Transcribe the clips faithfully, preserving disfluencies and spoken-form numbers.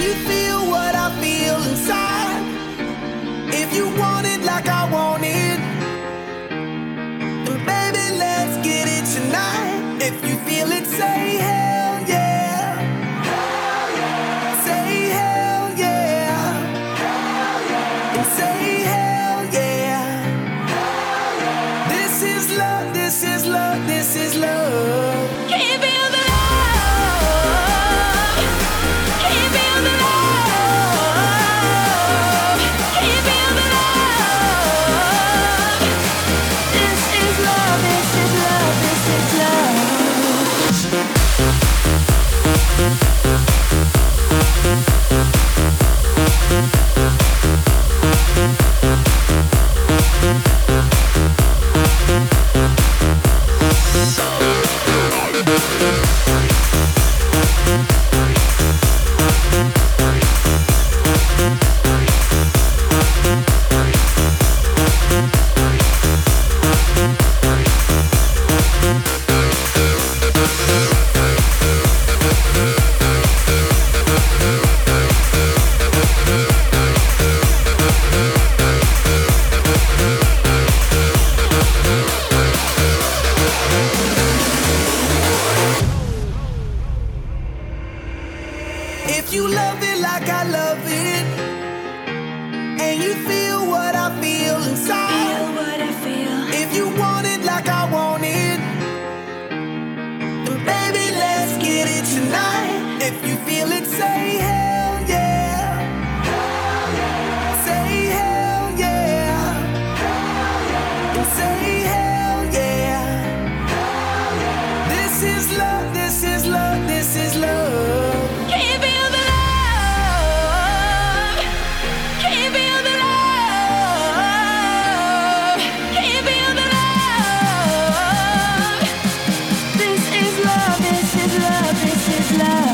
you feel what I feel inside. If you want it like I want it, then baby, let's get it tonight. If you feel it, say hell yeah. Hell yeah. Say hell yeah. Hell yeah. And say hell yeah. Hell yeah. This is love, this is love, this is love. Can you feel the love? Can you feel the love? Can you feel the love? This is love, this is love, this is love. If you love it like I love it, and you feel what I feel inside, feel what I feel. If you want it like I want it, then baby, let's get it tonight. If you feel it, say hell yeah. Hell yeah. Say hell yeah. Hell yeah. And say hell yeah. Hell yeah. This is love, this is love, this is love. Can you feel the love? Can you feel the love? Can you feel the love? This is love, this is love, this is love.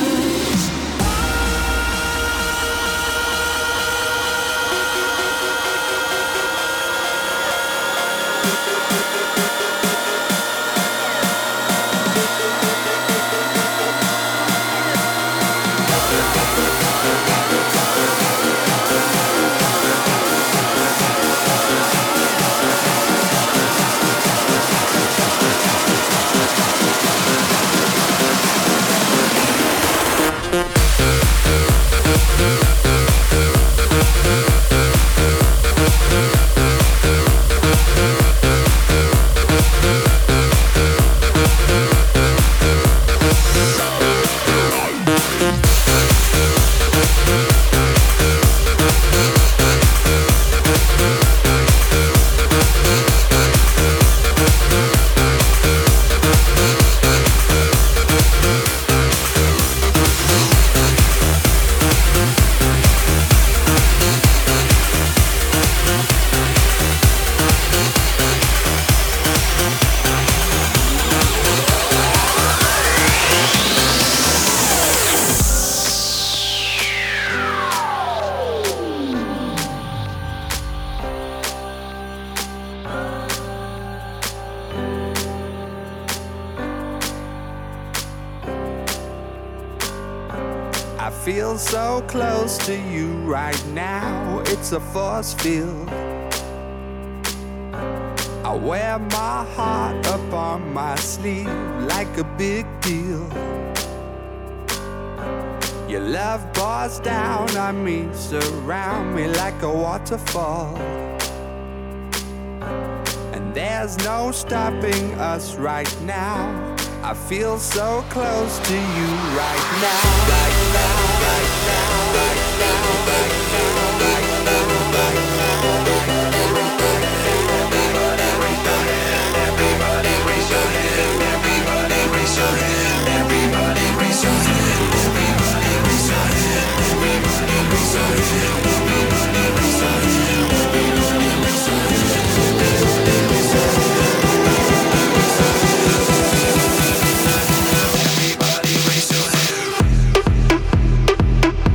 I feel so close to you right now, it's a force field. I wear my heart up on my sleeve like a big deal. Your love pours down on me, surround me like a waterfall. And there's no stopping us right now. I feel so close to you right now. Right now, right now, right now, right now, right now, right now. Everybody raise your hand, everybody raise your hand, everybody raise your hand, everybody raise your hand, everybody raise your hand, everybody raise your hand, everybody raise your hand, everybody raise your hand, everybody raise your hand. Everybody raise your hand.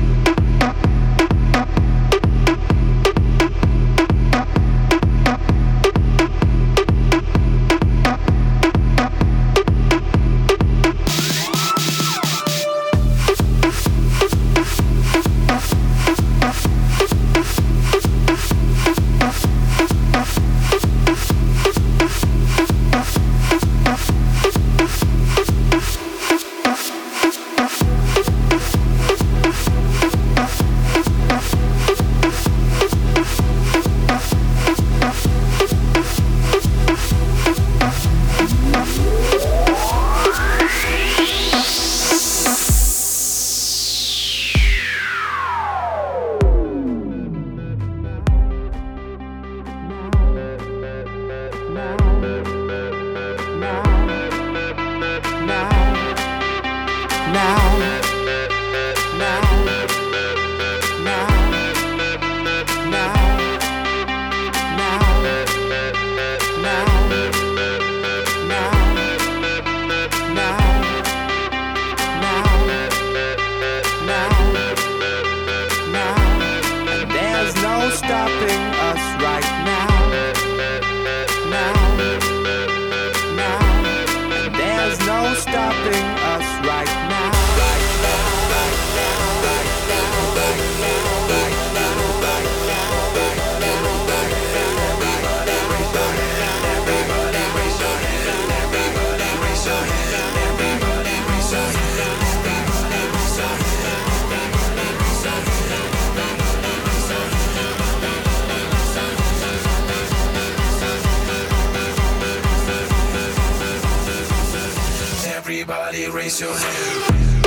raise your hand.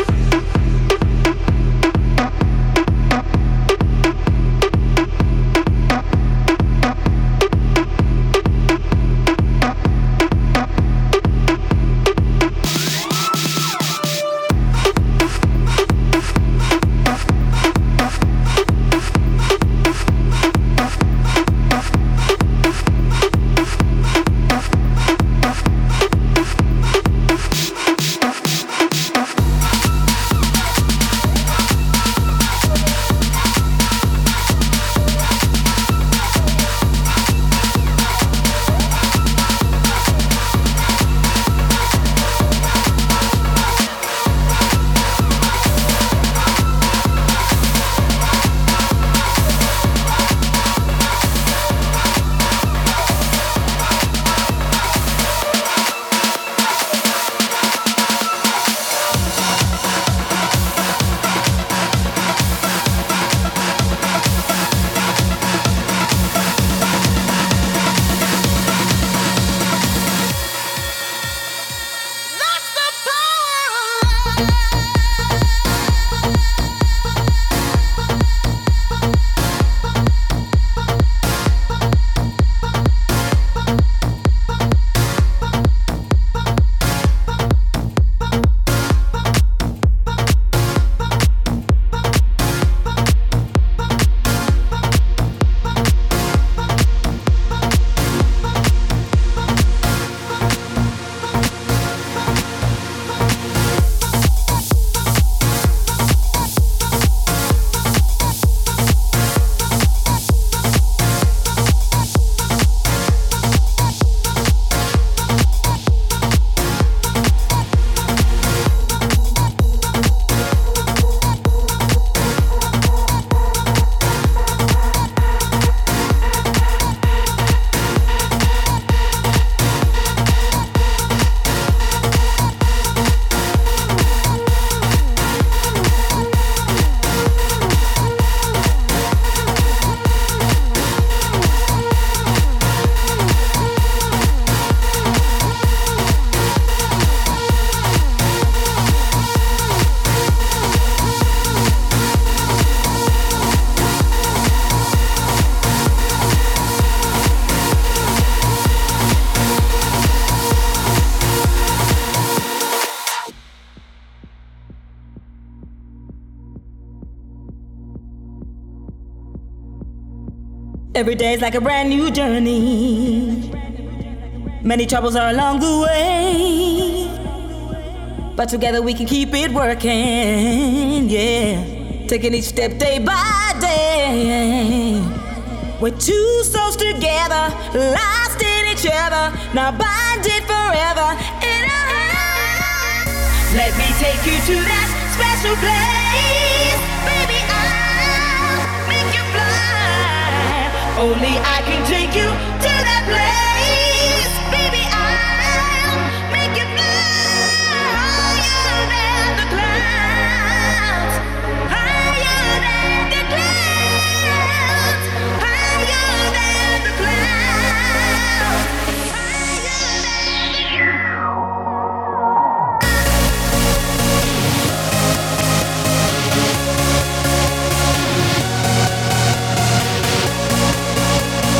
Every day's like a brand new journey. Many troubles are along the way, but together we can keep it working, yeah. Taking each step day by day. We're two souls together, lost in each other, now bonded forever in a heart. Let me take you to that special place. Baby, I'll make you fly. Only I can take you to that place. Baby, I'll make you fly higher than the clouds, higher than the clouds, higher than the clouds, higher than the clouds.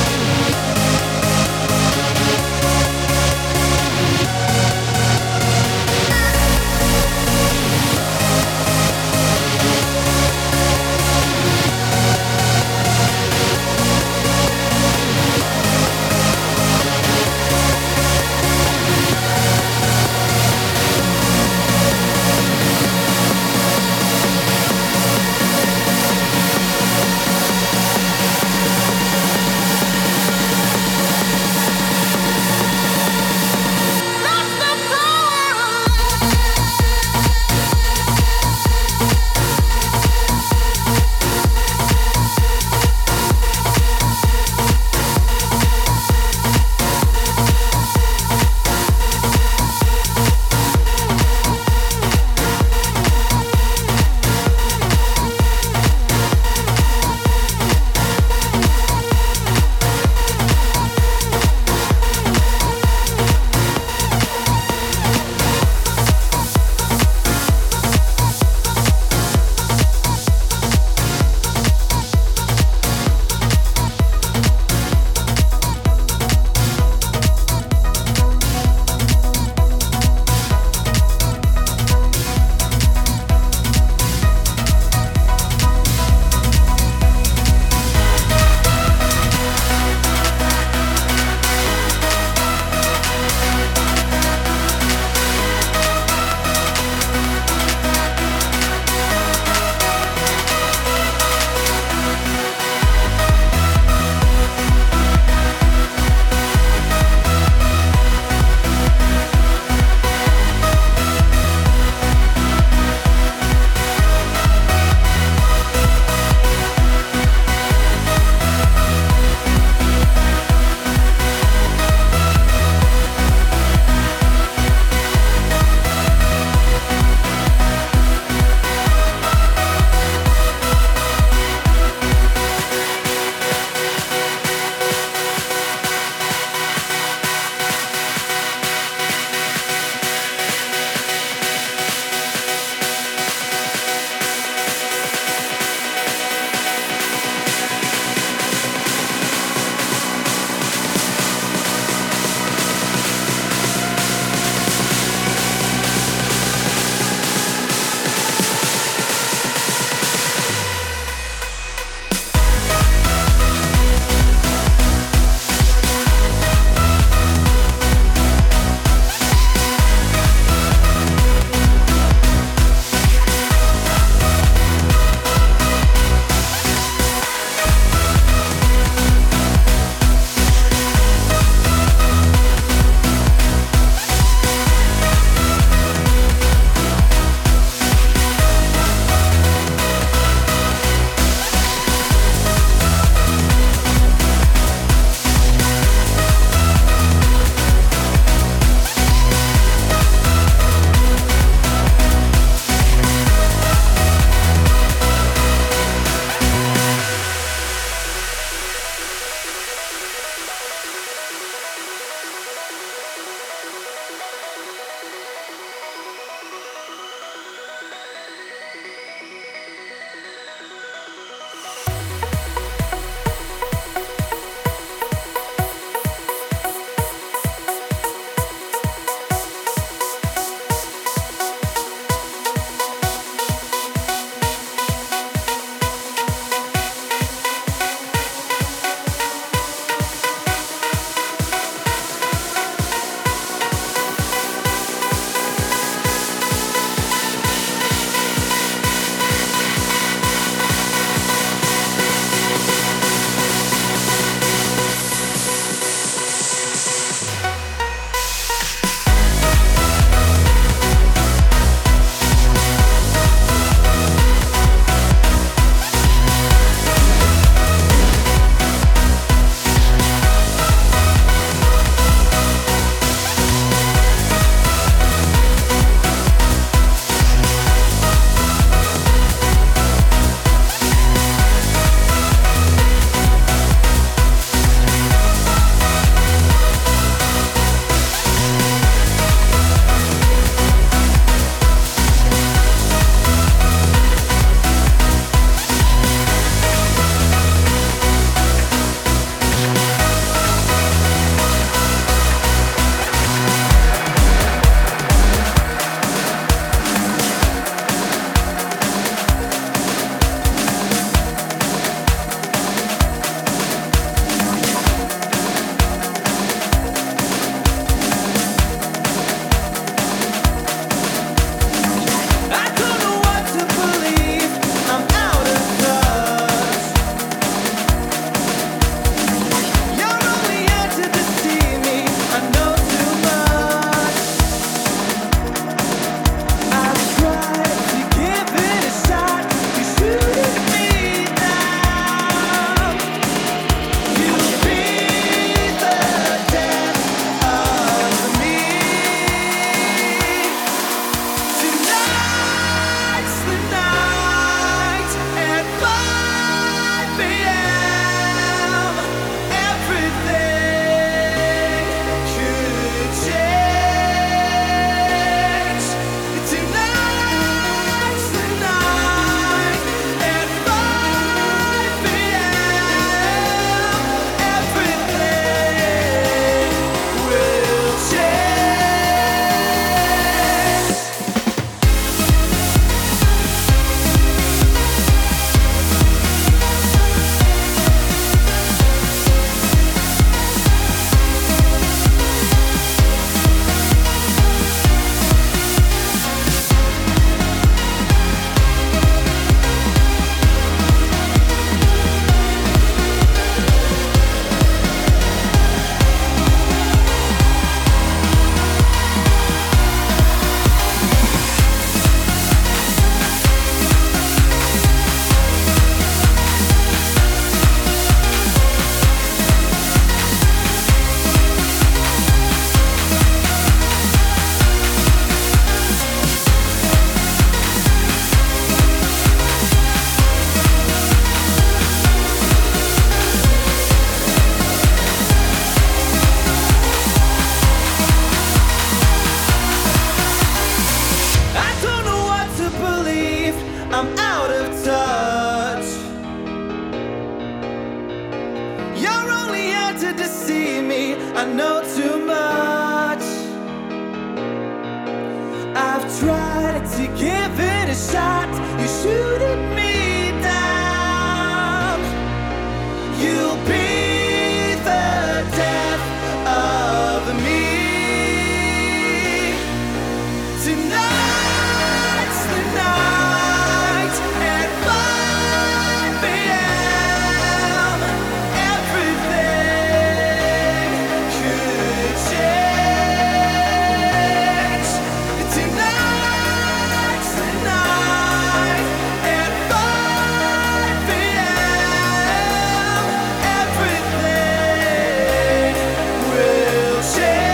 I know too much. I've tried to give it a shot. You shooting me down. You'll be the death of me. Tonight's the night at five p m Everything could change. Tonight's the night at five p m Everything will change.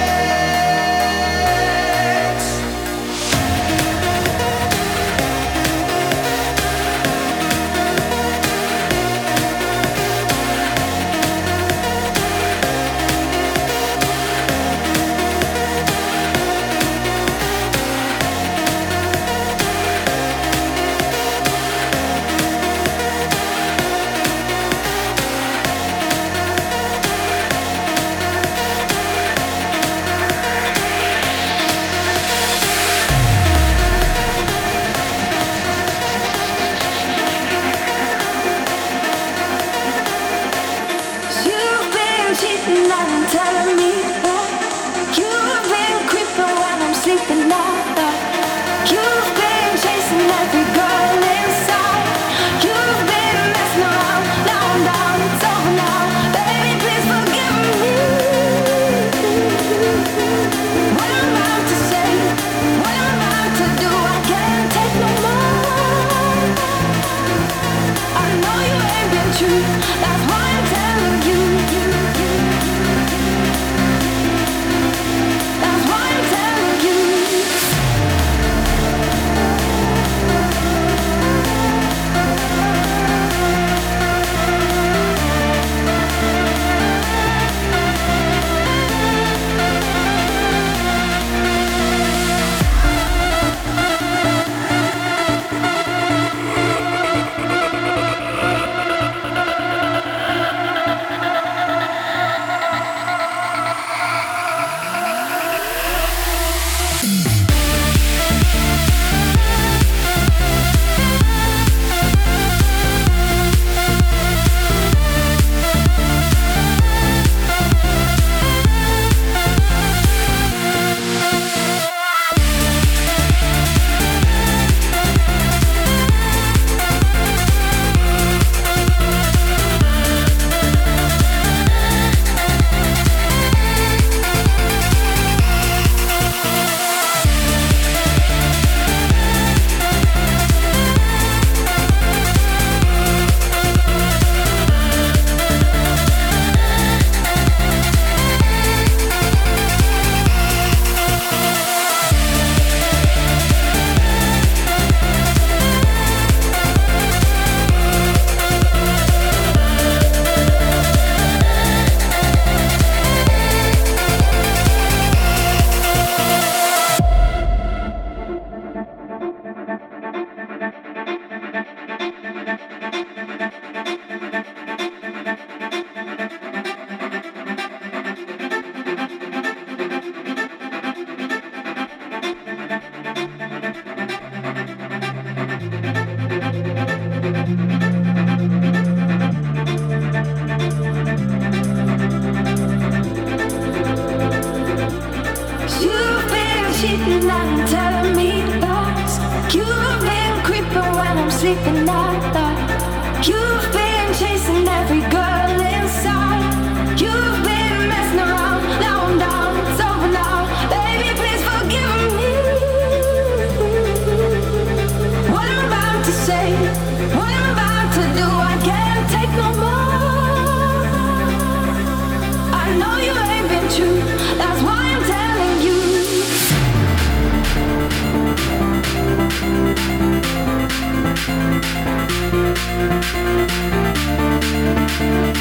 You've been cheating and telling me that. You've been creeping when I'm sleeping now. You've been chasing every girl inside. You've been messing around. Now I'm down, it's over now. Baby, please forgive me. What I'm about to say, what I'm about to do, I can't take no more. I know you ain't been true. That's why I'm telling you. That's why I'm telling you. You've been cheating and telling me lies. You've been creeping when I'm sleeping at. You've been chasing every girl inside. You've been messing around. Now I'm down, it's over now. Baby, please forgive me. What I'm about to say, what I'm about to do, I can't take no more. I know you ain't been true. That's why I'm telling you. Thank you.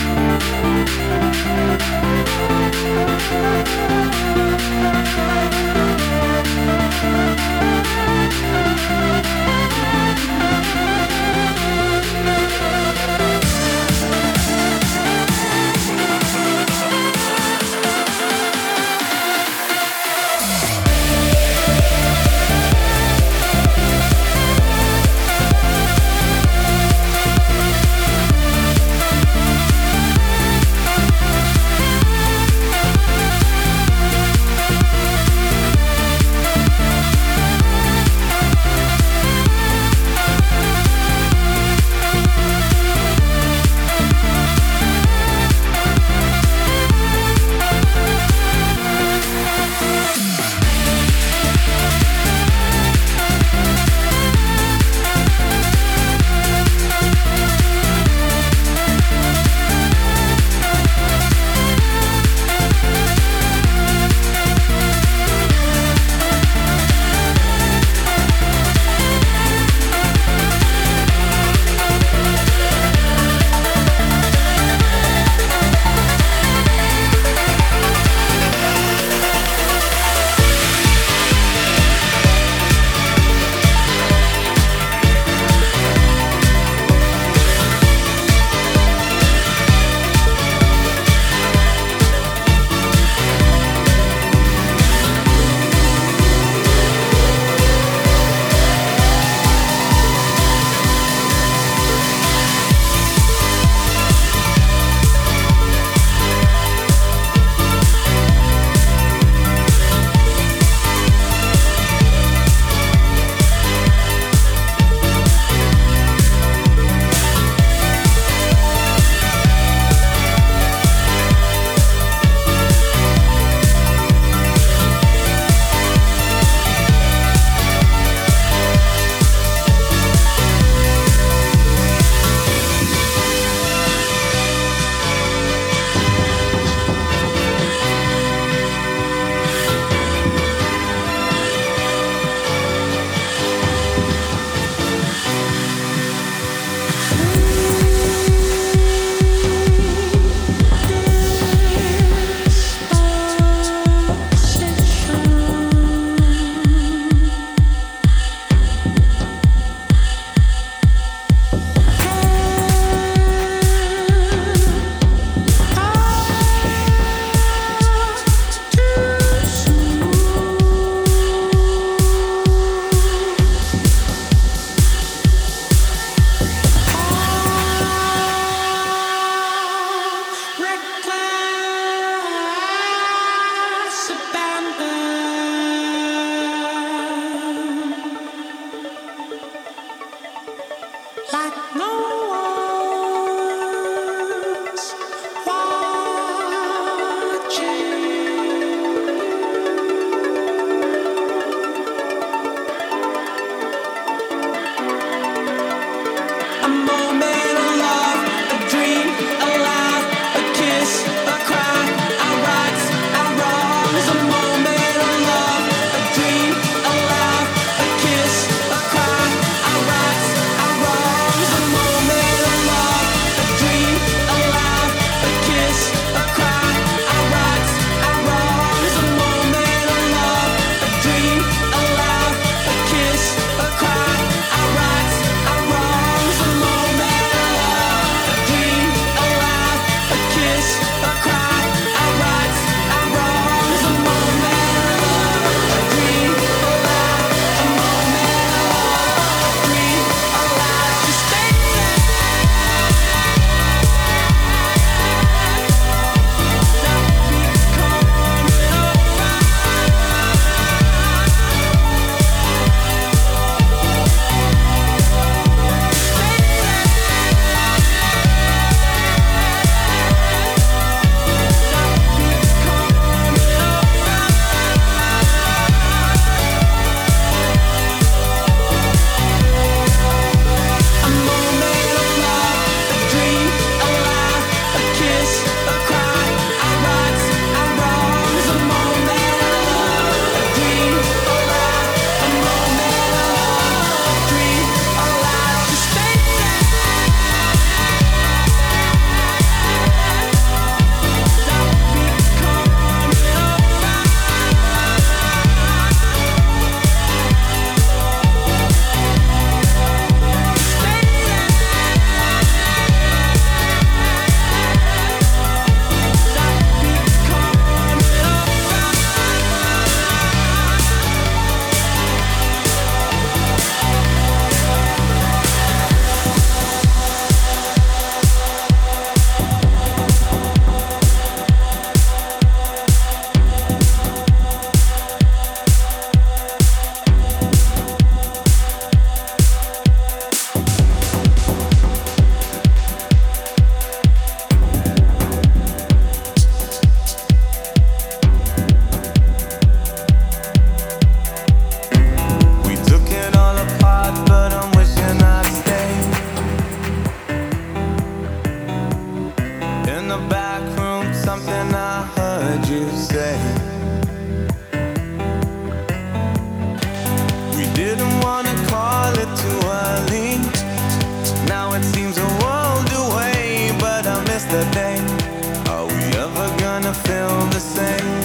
day? Are we ever gonna feel the same?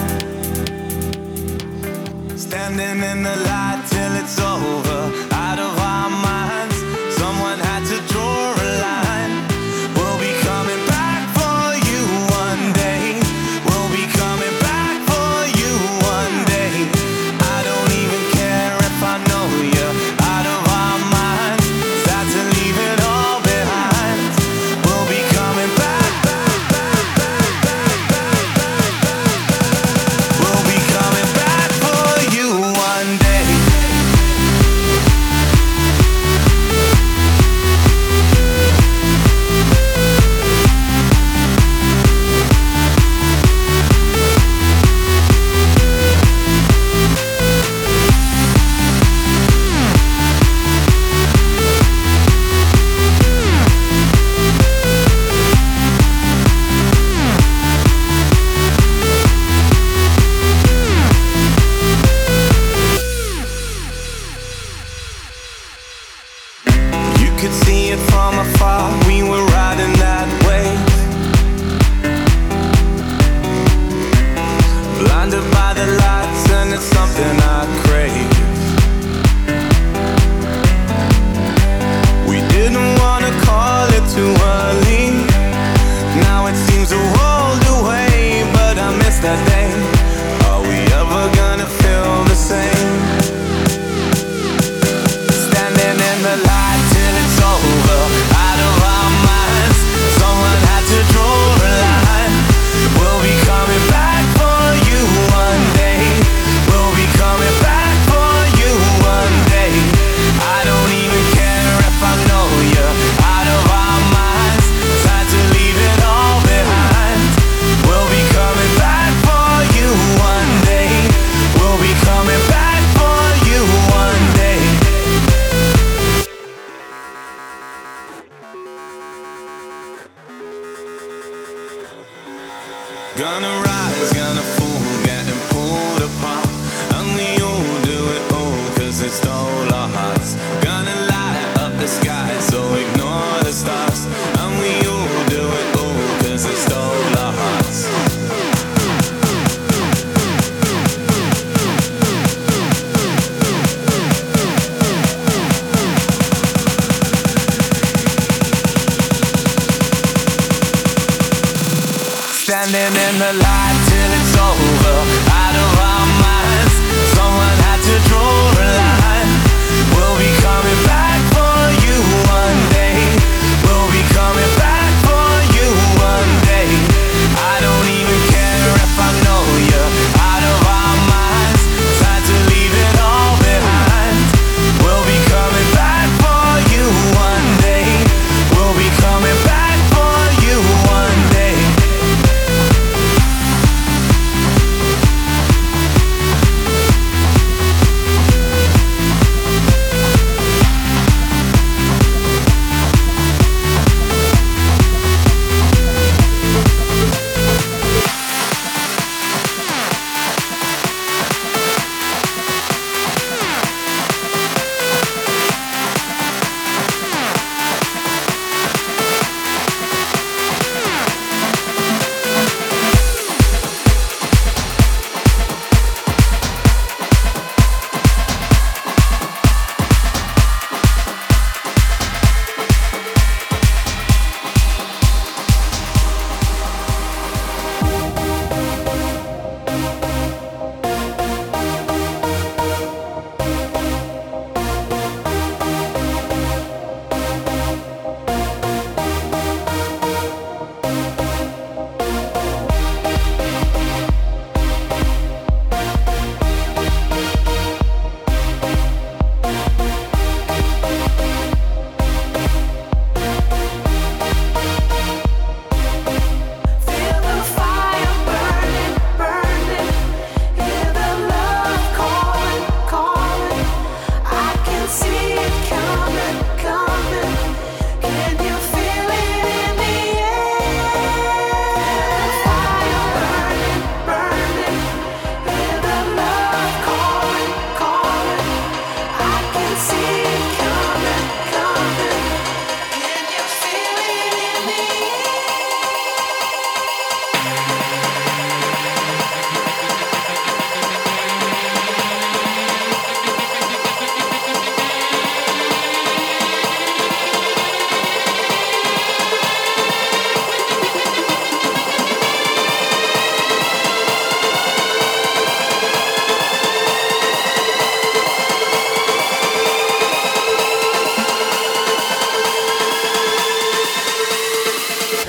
Standing in the light till it's over, out of our minds. Someone had to draw a line. We'll be coming back for you one day. We'll be coming back for you one day. I don't even care if I know you out of our minds. Sad to leave it all behind. We'll be coming back, back, back, back, back, back, back, back. We'll be coming back for you one day. You could see it from afar, we were riding that wave. Blinded by the lights and it's something I crave. We didn't wanna call it too early. Now it seems a world away, but I miss that day. Are we ever gonna feel the same? Standing in the light till it's over, out of our minds. Someone had to draw a line. We'll be coming back for you one day. We'll be coming back for you one day. I don't even care if I know you out of our minds. Time to leave it all behind. We'll be coming back for you one day. We'll be coming back for you one day. Gonna rise, gonna fall, getting pulled apart. And we all do it all, cause it stole our hearts. Gonna light up the sky, so ignore the stars. And we all do it all, cause it stole our hearts. Standing in the light till it's over, out of our minds. Someone had to draw a line. We'll be coming back for you one day. We'll be coming back for you one day. I don't even care if I know you out of our minds. Time to leave it all behind. We'll be coming back for you one day. We'll be coming back for you one day.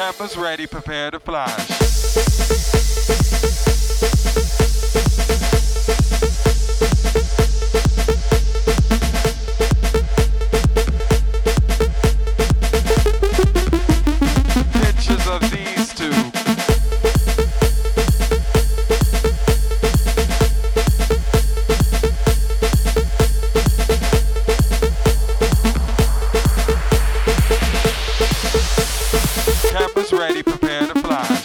Cameras ready, prepare to flash. Pictures of these two. Cameras ready, prepare to flash.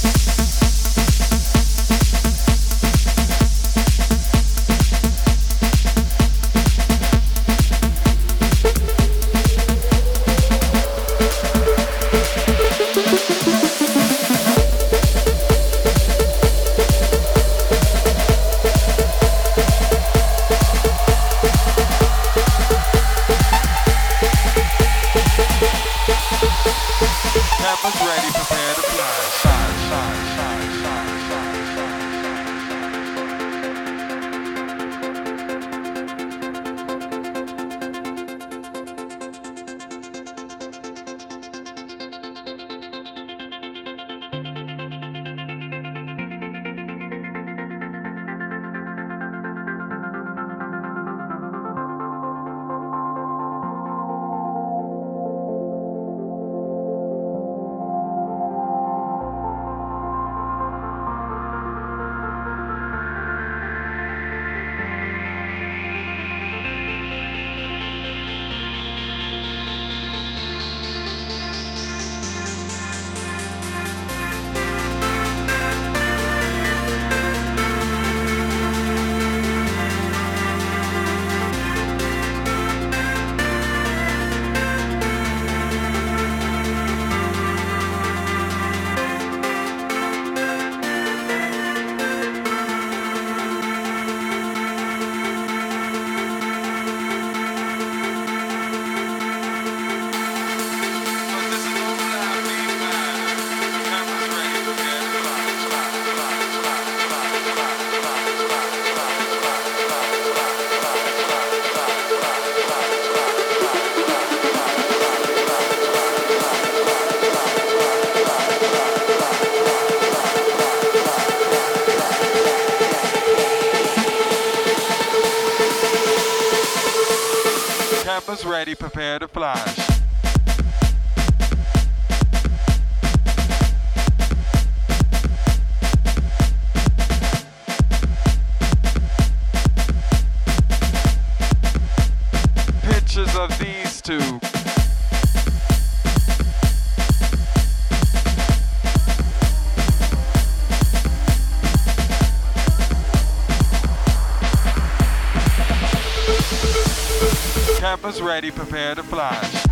Cameras ready, prepare to flash. Shine, shine, shine, shine, shine, shine. Cameras ready, prepare to flash. Pictures of these two. Cameras ready, prepare to flash.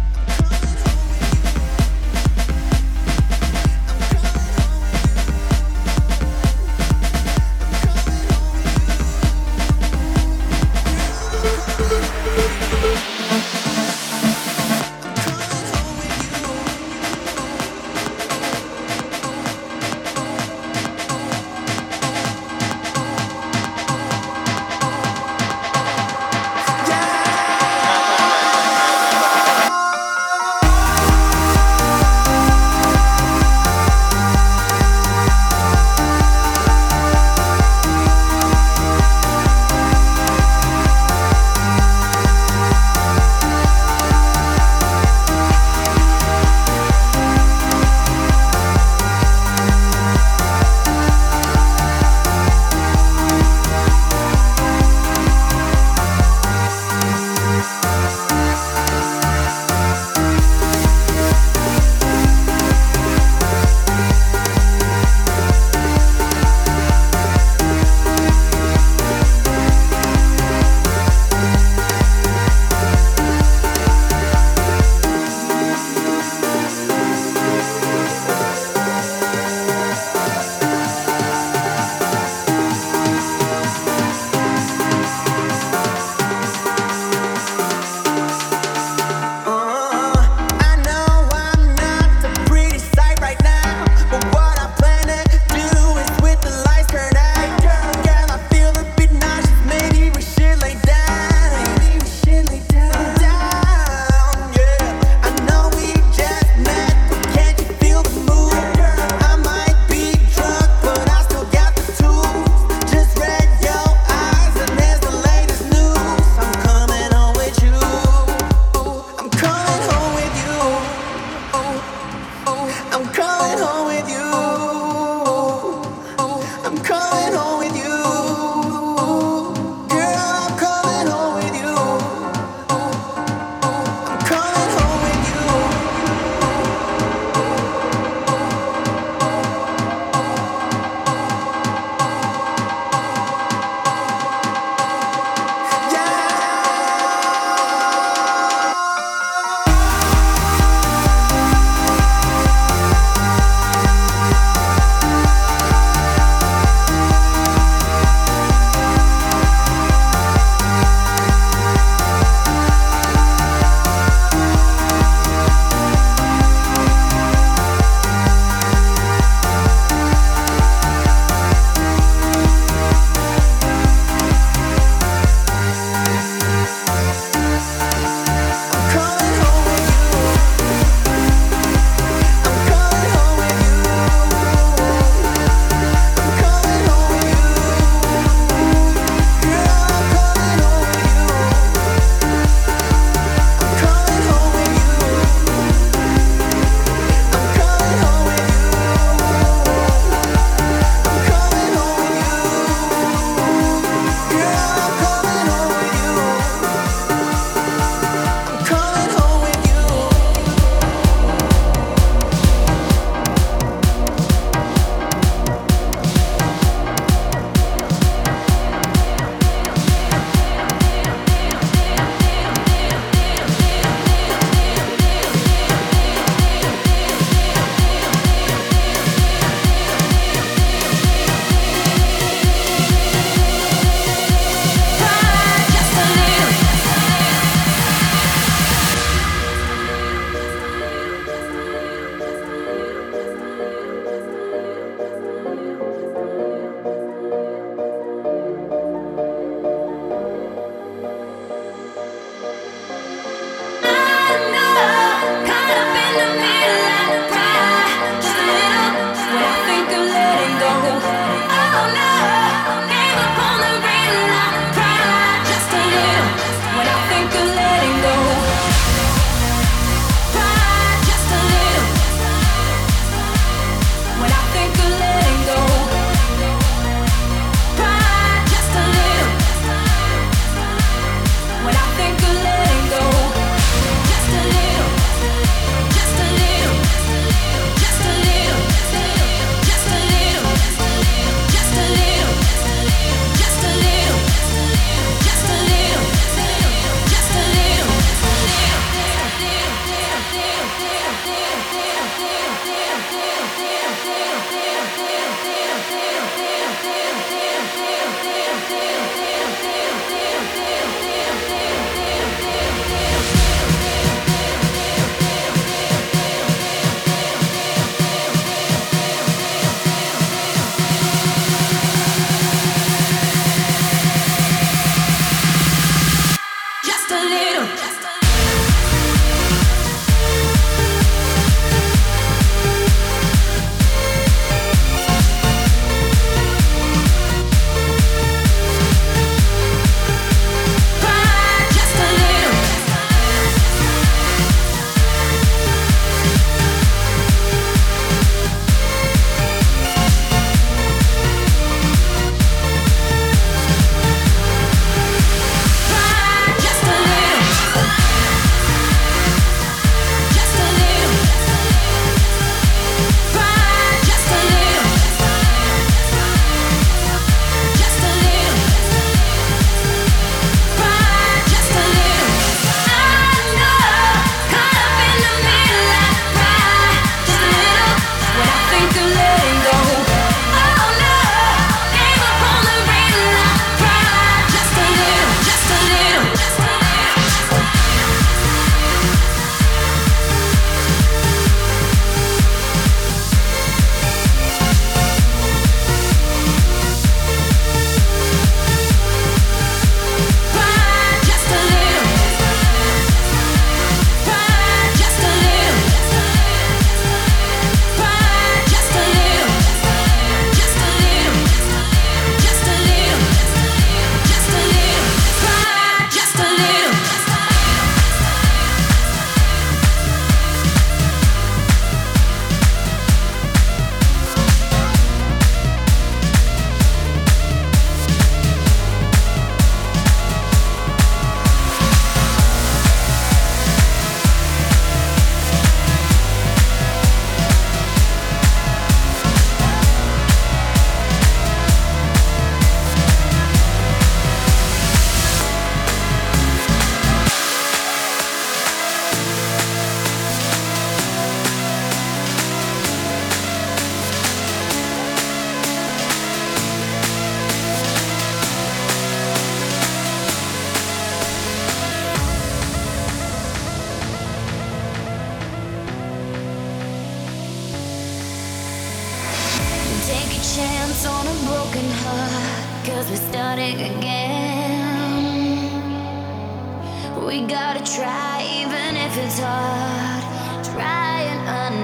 chance on a broken heart, cause we're starting again. We gotta try, even if it's hard. Try and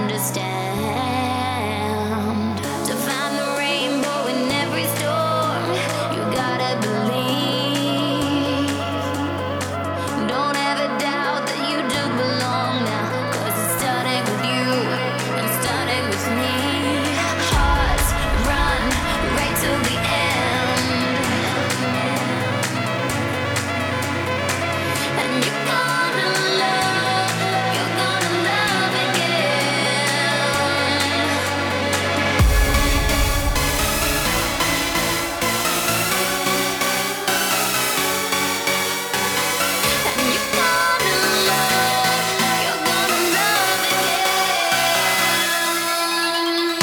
understand. To find the rainbow in every storm, you gotta believe. Don't ever doubt that you do belong now, cause it started with you and started with me. Hearts run right till the end, and you're gonna love, you're gonna love again. And you're gonna love, you're gonna love again.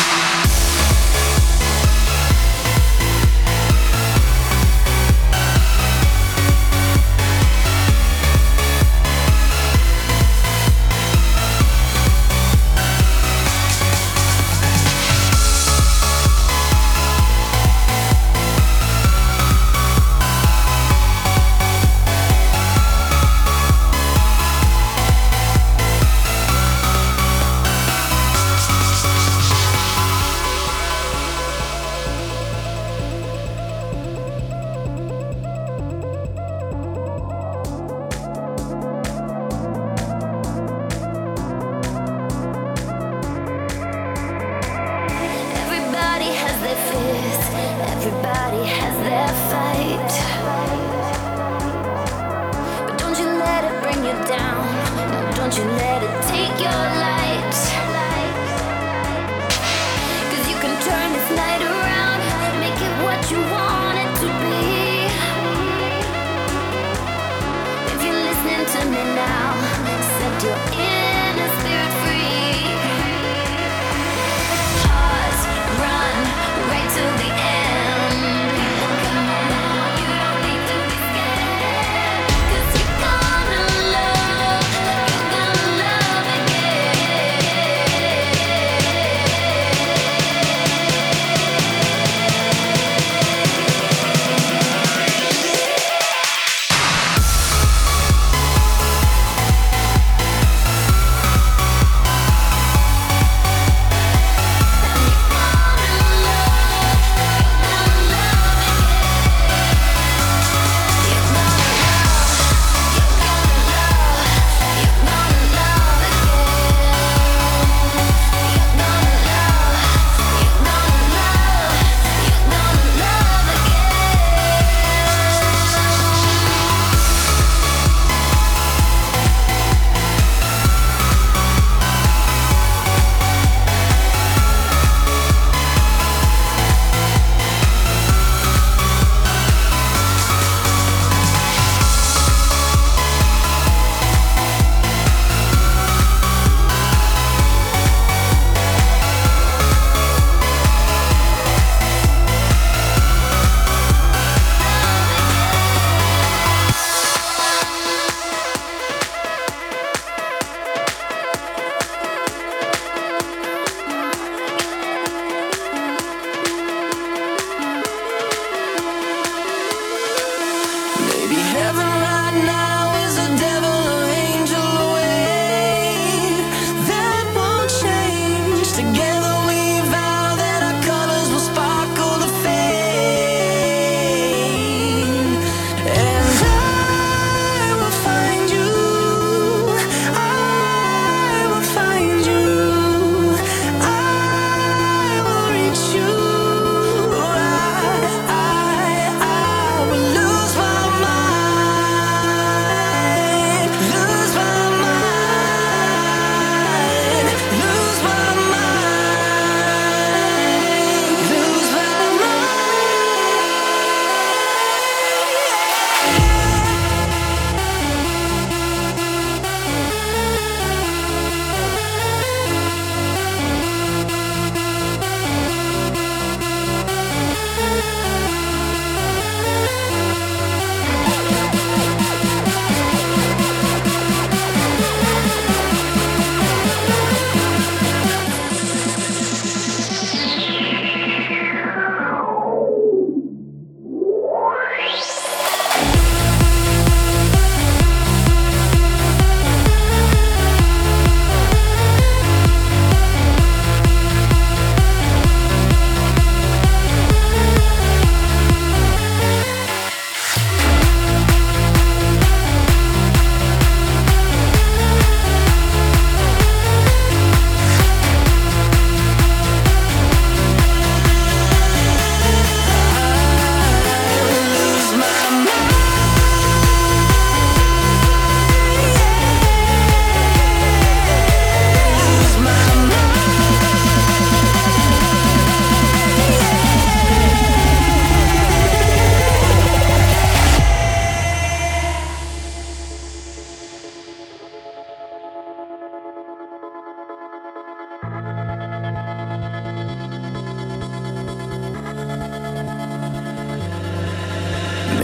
Everybody has their fears, everybody has their fight. But don't you let it bring you down, no, don't you let it take your light. Cause you can turn this night around, make it what you want it to be. If you're listening to me now, set your inner spirit free. Hearts run right till the end. Come on, you don't need to be scared. Cause you're gonna love, you're gonna love again.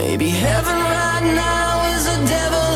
Maybe heaven right now is a devil